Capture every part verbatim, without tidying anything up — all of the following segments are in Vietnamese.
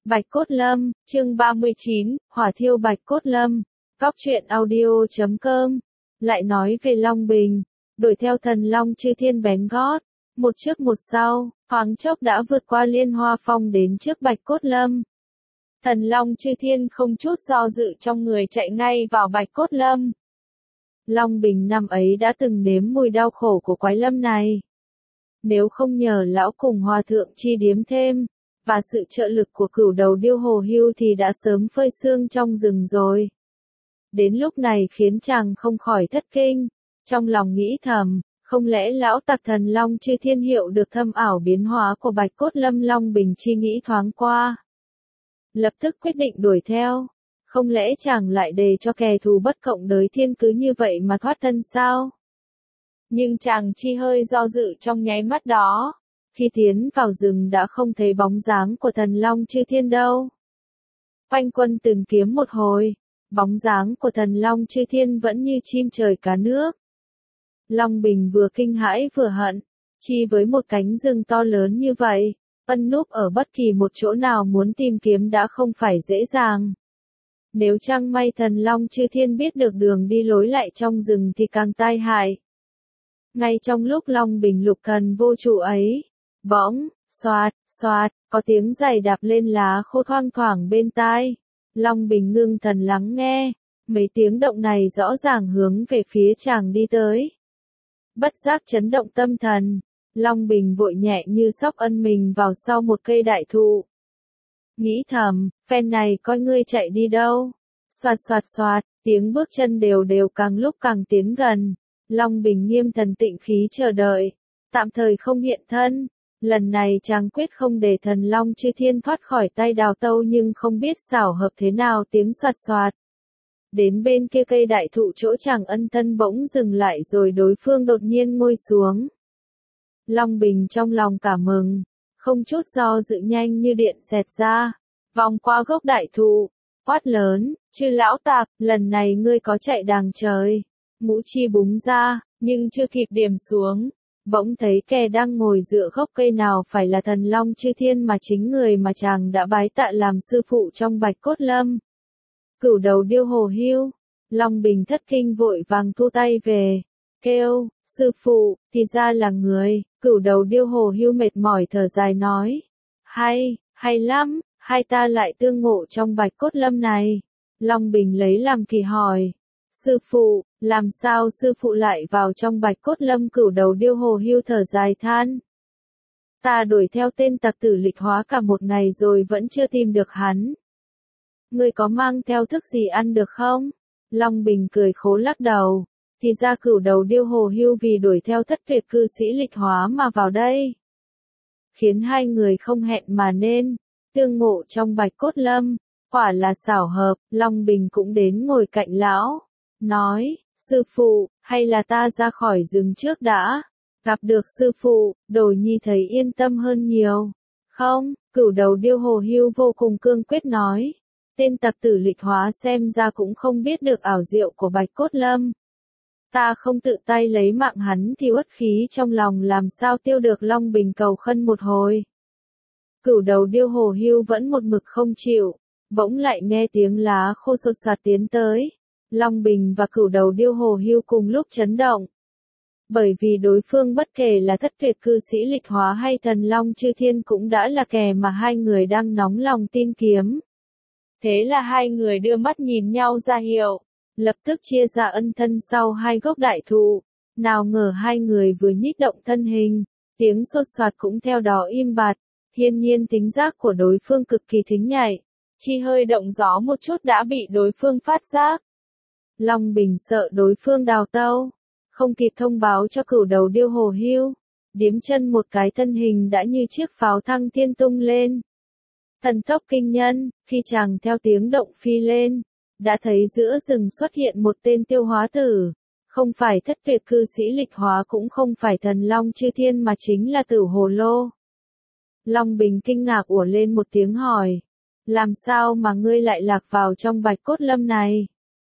Bạch Cốt Lâm, chương ba mươi chín, Hỏa thiêu Bạch Cốt Lâm. Góc truyện audio chấm com. Lại nói về Long Bình, đuổi theo thần long chư thiên bén gót, một trước một sau, thoáng chốc đã vượt qua Liên Hoa Phong đến trước Bạch Cốt Lâm. Thần long chư thiên không chút do dự trong người chạy ngay vào Bạch Cốt Lâm. Long Bình năm ấy đã từng nếm mùi đau khổ của quái lâm này. Nếu không nhờ lão cùng hòa thượng chi điếm thêm, và sự trợ lực của cửu đầu điêu hồ hưu thì đã sớm phơi xương trong rừng rồi. Đến lúc này khiến chàng không khỏi thất kinh, trong lòng nghĩ thầm, không lẽ lão tặc thần long chư thiên hiệu được thâm ảo biến hóa của Bạch Cốt Lâm. Long Bình chi nghĩ thoáng qua, lập tức quyết định đuổi theo. Không lẽ chàng lại để cho kẻ thù bất cộng đới thiên cứ như vậy mà thoát thân sao? Nhưng chàng chi hơi do dự trong nháy mắt đó. Khi tiến vào rừng đã không thấy bóng dáng của thần long chư thiên đâu. Quanh quân tìm kiếm một hồi, bóng dáng của thần long chư thiên vẫn như chim trời cá nước. Long Bình vừa kinh hãi vừa hận, chi với một cánh rừng to lớn như vậy, ẩn núp ở bất kỳ một chỗ nào muốn tìm kiếm đã không phải dễ dàng. Nếu chăng may thần long chư thiên biết được đường đi lối lại trong rừng thì càng tai hại. Ngay trong lúc Long Bình lục thần vô trụ ấy, bỗng, xoạt, xoạt, có tiếng giày đạp lên lá khô thoang thoảng bên tai. Long Bình ngưng thần lắng nghe, mấy tiếng động này rõ ràng hướng về phía chàng đi tới. Bất giác chấn động tâm thần, Long Bình vội nhẹ như sóc ân mình vào sau một cây đại thụ. Nghĩ thầm, phen này coi ngươi chạy đi đâu. Xoạt xoạt xoạt, tiếng bước chân đều đều càng lúc càng tiến gần. Long Bình nghiêm thần tịnh khí chờ đợi, tạm thời không hiện thân. Lần này chàng quyết không để thần long chư thiên thoát khỏi tay Đào Tâu, nhưng không biết xảo hợp thế nào tiếng xoạt xoạt. Đến bên kia cây đại thụ chỗ chàng ân thân bỗng dừng lại rồi đối phương đột nhiên ngồi xuống. Long Bình trong lòng cả mừng, không chút do dự nhanh như điện xẹt ra, vòng qua gốc đại thụ, quát lớn, chư lão tặc, lần này ngươi có chạy đàng trời. Ngũ chi búng ra, nhưng chưa kịp điểm xuống, bỗng thấy kẻ đang ngồi dựa gốc cây nào phải là thần long chư thiên mà chính người mà chàng đã bái tạ làm sư phụ trong Bạch Cốt Lâm. Cửu đầu điêu hồ hưu. Long Bình thất kinh vội vàng thu tay về, kêu, sư phụ, thì ra là người. Cửu đầu điêu hồ hưu mệt mỏi thở dài nói, hay, hay lắm, hai ta lại tương ngộ trong Bạch Cốt Lâm này. Long Bình lấy làm kỳ hỏi, sư phụ, làm sao sư phụ lại vào trong Bạch Cốt Lâm? Cửu đầu điêu hồ hưu thở dài than, ta đuổi theo tên tặc tử Lịch Hóa cả một ngày rồi vẫn chưa tìm được hắn. Ngươi có mang theo thức gì ăn được không? Long Bình cười khổ lắc đầu, thì ra cửu đầu điêu hồ hưu vì đuổi theo thất tuyệt cư sĩ Lịch Hóa mà vào đây. Khiến hai người không hẹn mà nên, tương ngộ trong Bạch Cốt Lâm, quả là xảo hợp. Long Bình cũng đến ngồi cạnh lão, nói, sư phụ, hay là ta ra khỏi rừng trước đã? Gặp được sư phụ, Đồ Nhi thấy yên tâm hơn nhiều. Không, cửu đầu điêu hồ hưu vô cùng cương quyết nói, tên tặc tử Lịch Hóa xem ra cũng không biết được ảo diệu của Bạch Cốt Lâm. Ta không tự tay lấy mạng hắn thì uất khí trong lòng làm sao tiêu được. Long Bình cầu khân một hồi. Cửu đầu điêu hồ hưu vẫn một mực không chịu, bỗng lại nghe tiếng lá khô sột soạt tiến tới. Long Bình và cửu đầu điêu hồ hưu cùng lúc chấn động. Bởi vì đối phương bất kể là thất tuyệt cư sĩ Lịch Hóa hay thần long chư thiên cũng đã là kẻ mà hai người đang nóng lòng tìm kiếm. Thế là hai người đưa mắt nhìn nhau ra hiệu, lập tức chia ra ân thân sau hai gốc đại thụ. Nào ngờ hai người vừa nhích động thân hình, tiếng sột soạt cũng theo đó im bặt. Hiển nhiên tính giác của đối phương cực kỳ thính nhạy, chi hơi động gió một chút đã bị đối phương phát giác. Long Bình sợ đối phương đào tâu, không kịp thông báo cho cửu đầu điêu hồ hưu, điếm chân một cái thân hình đã như chiếc pháo thăng thiên tung lên. Thần tốc kinh nhân, khi chàng theo tiếng động phi lên, đã thấy giữa rừng xuất hiện một tên tiêu hóa tử, không phải thất tuyệt cư sĩ Lịch Hóa cũng không phải thần long chư thiên mà chính là Tử Hồ Lô. Long Bình kinh ngạc ủa lên một tiếng hỏi, làm sao mà ngươi lại lạc vào trong Bạch Cốt Lâm này?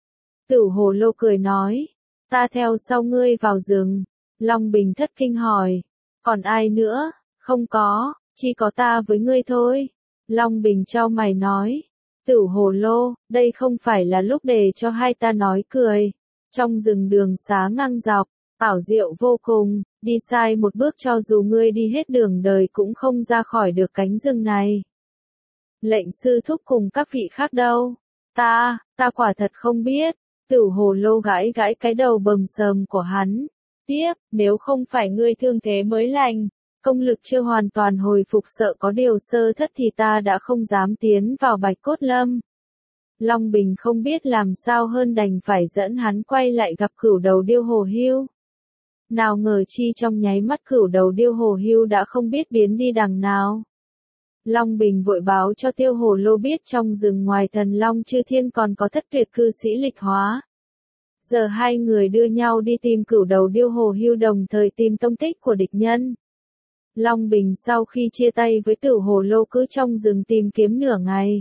Tử Hồ Lô cười nói, ta theo sau ngươi vào rừng. Long Bình thất kinh hỏi, còn ai nữa? Không có, chỉ có ta với ngươi thôi. Long Bình chau mày nói. Tửu hồ lô, đây không phải là lúc để cho hai ta nói cười. Trong rừng đường xá ngang dọc, ảo diệu vô cùng, đi sai một bước cho dù ngươi đi hết đường đời cũng không ra khỏi được cánh rừng này. Lệnh sư thúc cùng các vị khác đâu? Ta, ta quả thật không biết. Tửu hồ lô gãi gãi cái đầu bầm sờm của hắn. Tiếp, nếu không phải ngươi thương thế mới lành, công lực chưa hoàn toàn hồi phục sợ có điều sơ thất thì ta đã không dám tiến vào Bạch Cốt Lâm. Long Bình không biết làm sao hơn đành phải dẫn hắn quay lại gặp Cửu Đầu Điêu Hồ Hưu. Nào ngờ chi trong nháy mắt Cửu Đầu Điêu Hồ Hưu đã không biết biến đi đằng nào. Long Bình vội báo cho Tiêu Hồ Lô biết trong rừng ngoài Thần Long Chư Thiên còn có thất tuyệt cư sĩ lịch hóa. Giờ hai người đưa nhau đi tìm Cửu Đầu Điêu Hồ Hưu đồng thời tìm tông tích của địch nhân. Long Bình sau khi chia tay với Tửu Hồ Lô cứ trong rừng tìm kiếm nửa ngày.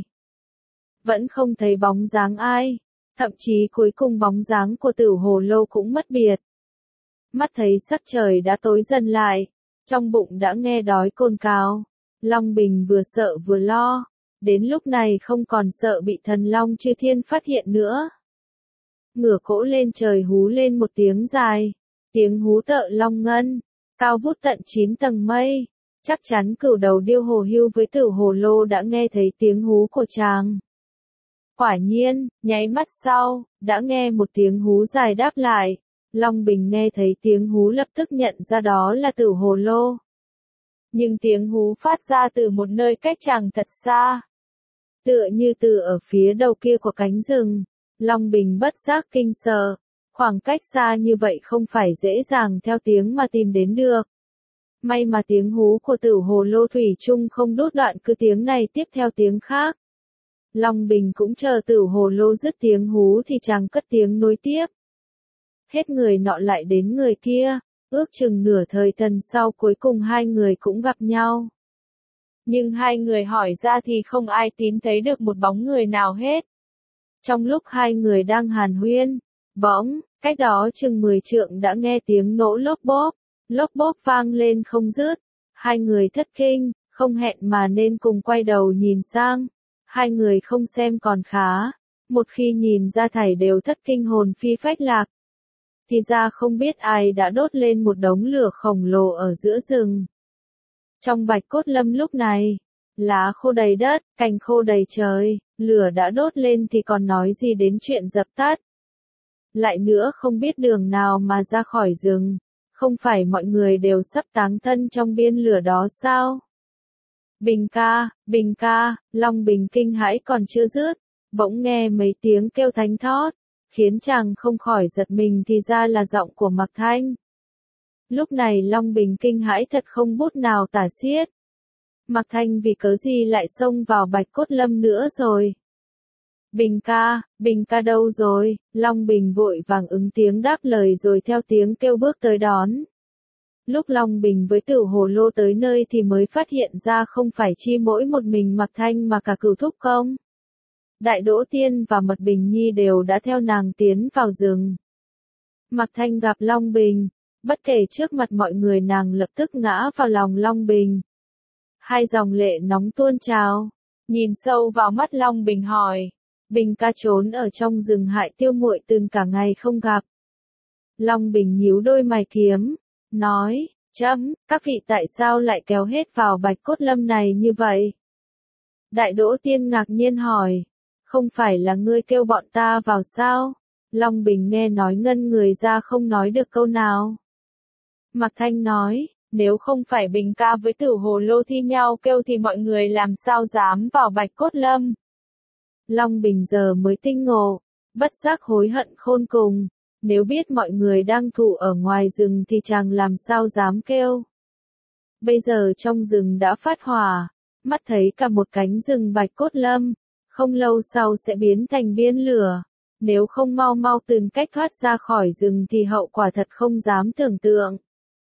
Vẫn không thấy bóng dáng ai, thậm chí cuối cùng bóng dáng của Tửu Hồ Lô cũng mất biệt. Mắt thấy sắc trời đã tối dần lại, trong bụng đã nghe đói cồn cào. Long Bình vừa sợ vừa lo, đến lúc này không còn sợ bị Thần Long Chư Thiên phát hiện nữa. Ngửa cổ lên trời hú lên một tiếng dài, tiếng hú tợ long ngân, cao vút tận chín tầng mây. Chắc chắn Cửu Đầu Điêu Hồ Hưu với Tửu Hồ Lô đã nghe thấy tiếng hú của chàng. Quả nhiên, nháy mắt sau, đã nghe một tiếng hú dài đáp lại. Long Bình nghe thấy tiếng hú lập tức nhận ra đó là Tửu Hồ Lô. Nhưng tiếng hú phát ra từ một nơi cách chàng thật xa. Tựa như từ ở phía đầu kia của cánh rừng. Long Bình bất giác kinh sợ. Khoảng cách xa như vậy không phải dễ dàng theo tiếng mà tìm đến được. May mà tiếng hú của Tửu Hồ Lô thủy chung không đốt đoạn cứ tiếng này tiếp theo tiếng khác. Long Bình cũng chờ Tửu Hồ Lô dứt tiếng hú thì chàng cất tiếng nối tiếp. Hết người nọ lại đến người kia, ước chừng nửa thời thần sau cuối cùng hai người cũng gặp nhau. Nhưng hai người hỏi ra thì không ai tín thấy được một bóng người nào hết. Trong lúc hai người đang hàn huyên, bỗng, cách đó chừng mười trượng đã nghe tiếng nổ lốp bốp, lốp bốp vang lên không dứt. Hai người thất kinh, không hẹn mà nên cùng quay đầu nhìn sang. Hai người không xem còn khá, một khi nhìn ra thảy đều thất kinh hồn phi phách lạc. Thì ra không biết ai đã đốt lên một đống lửa khổng lồ ở giữa rừng. Trong Bạch Cốt Lâm lúc này, lá khô đầy đất, cành khô đầy trời, lửa đã đốt lên thì còn nói gì đến chuyện dập tắt. Lại nữa không biết đường nào mà ra khỏi rừng, không phải mọi người đều sắp táng thân trong biên lửa đó sao? Bình ca, Bình ca, Long Bình kinh hãi còn chưa dứt, bỗng nghe mấy tiếng kêu thánh thót, khiến chàng không khỏi giật mình thì ra là giọng của Mạc Thanh. Lúc này Long Bình kinh hãi thật không bút nào tả xiết. Mạc Thanh vì cớ gì lại xông vào Bạch Cốt Lâm nữa rồi? Bình ca, Bình ca đâu rồi? Long Bình vội vàng ứng tiếng đáp lời rồi theo tiếng kêu bước tới đón. Lúc Long Bình với Tửu Hồ Lô tới nơi thì mới phát hiện ra không phải chi mỗi một mình Mạc Thanh mà cả Cửu Thúc Công. Đại Đỗ Tiên và Mật Bình Nhi đều đã theo nàng tiến vào rừng. Mạc Thanh gặp Long Bình, bất kể trước mặt mọi người nàng lập tức ngã vào lòng Long Bình. Hai dòng lệ nóng tuôn trào, nhìn sâu vào mắt Long Bình hỏi, Bình ca trốn ở trong rừng hại Tiêu muội từng cả ngày không gặp. Long Bình nhíu đôi mày kiếm, nói, chấm, các vị tại sao lại kéo hết vào Bạch Cốt Lâm này như vậy? Đại Đỗ Tiên ngạc nhiên hỏi, không phải là ngươi kêu bọn ta vào sao? Long Bình nghe nói ngân người ra không nói được câu nào. Mạc Thanh nói, nếu không phải Bình ca với Tửu Hồ Lô thi nhau kêu thì mọi người làm sao dám vào Bạch Cốt Lâm? Long Bình giờ mới tinh ngộ, bất giác hối hận khôn cùng. Nếu biết mọi người đang thủ ở ngoài rừng thì chàng làm sao dám kêu. Bây giờ trong rừng đã phát hỏa, mắt thấy cả một cánh rừng Bạch Cốt Lâm, không lâu sau sẽ biến thành biên lửa. Nếu không mau mau tìm cách thoát ra khỏi rừng thì hậu quả thật không dám tưởng tượng.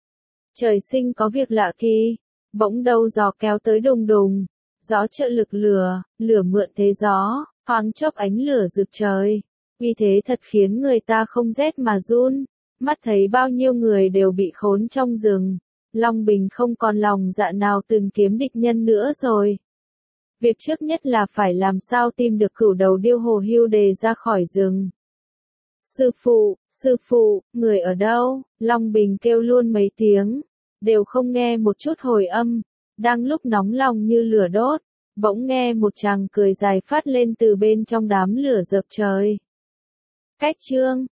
Trời sinh có việc lạ kỳ, bỗng đâu gió kéo tới đùng đùng, gió trợ lực lửa, lửa mượn thế gió, thoáng chốc ánh lửa rực trời. Vì thế thật khiến người ta không rét mà run, mắt thấy bao nhiêu người đều bị khốn trong rừng. Long Bình không còn lòng dạ nào tìm kiếm địch nhân nữa rồi. Việc trước nhất là phải làm sao tìm được cửu đầu điêu hồ hưu đề ra khỏi rừng. Sư phụ, sư phụ, người ở đâu? Long Bình kêu luôn mấy tiếng, đều không nghe một chút hồi âm. Đang lúc nóng lòng như lửa đốt, bỗng nghe một tràng cười dài phát lên từ bên trong đám lửa rực trời. Cách chương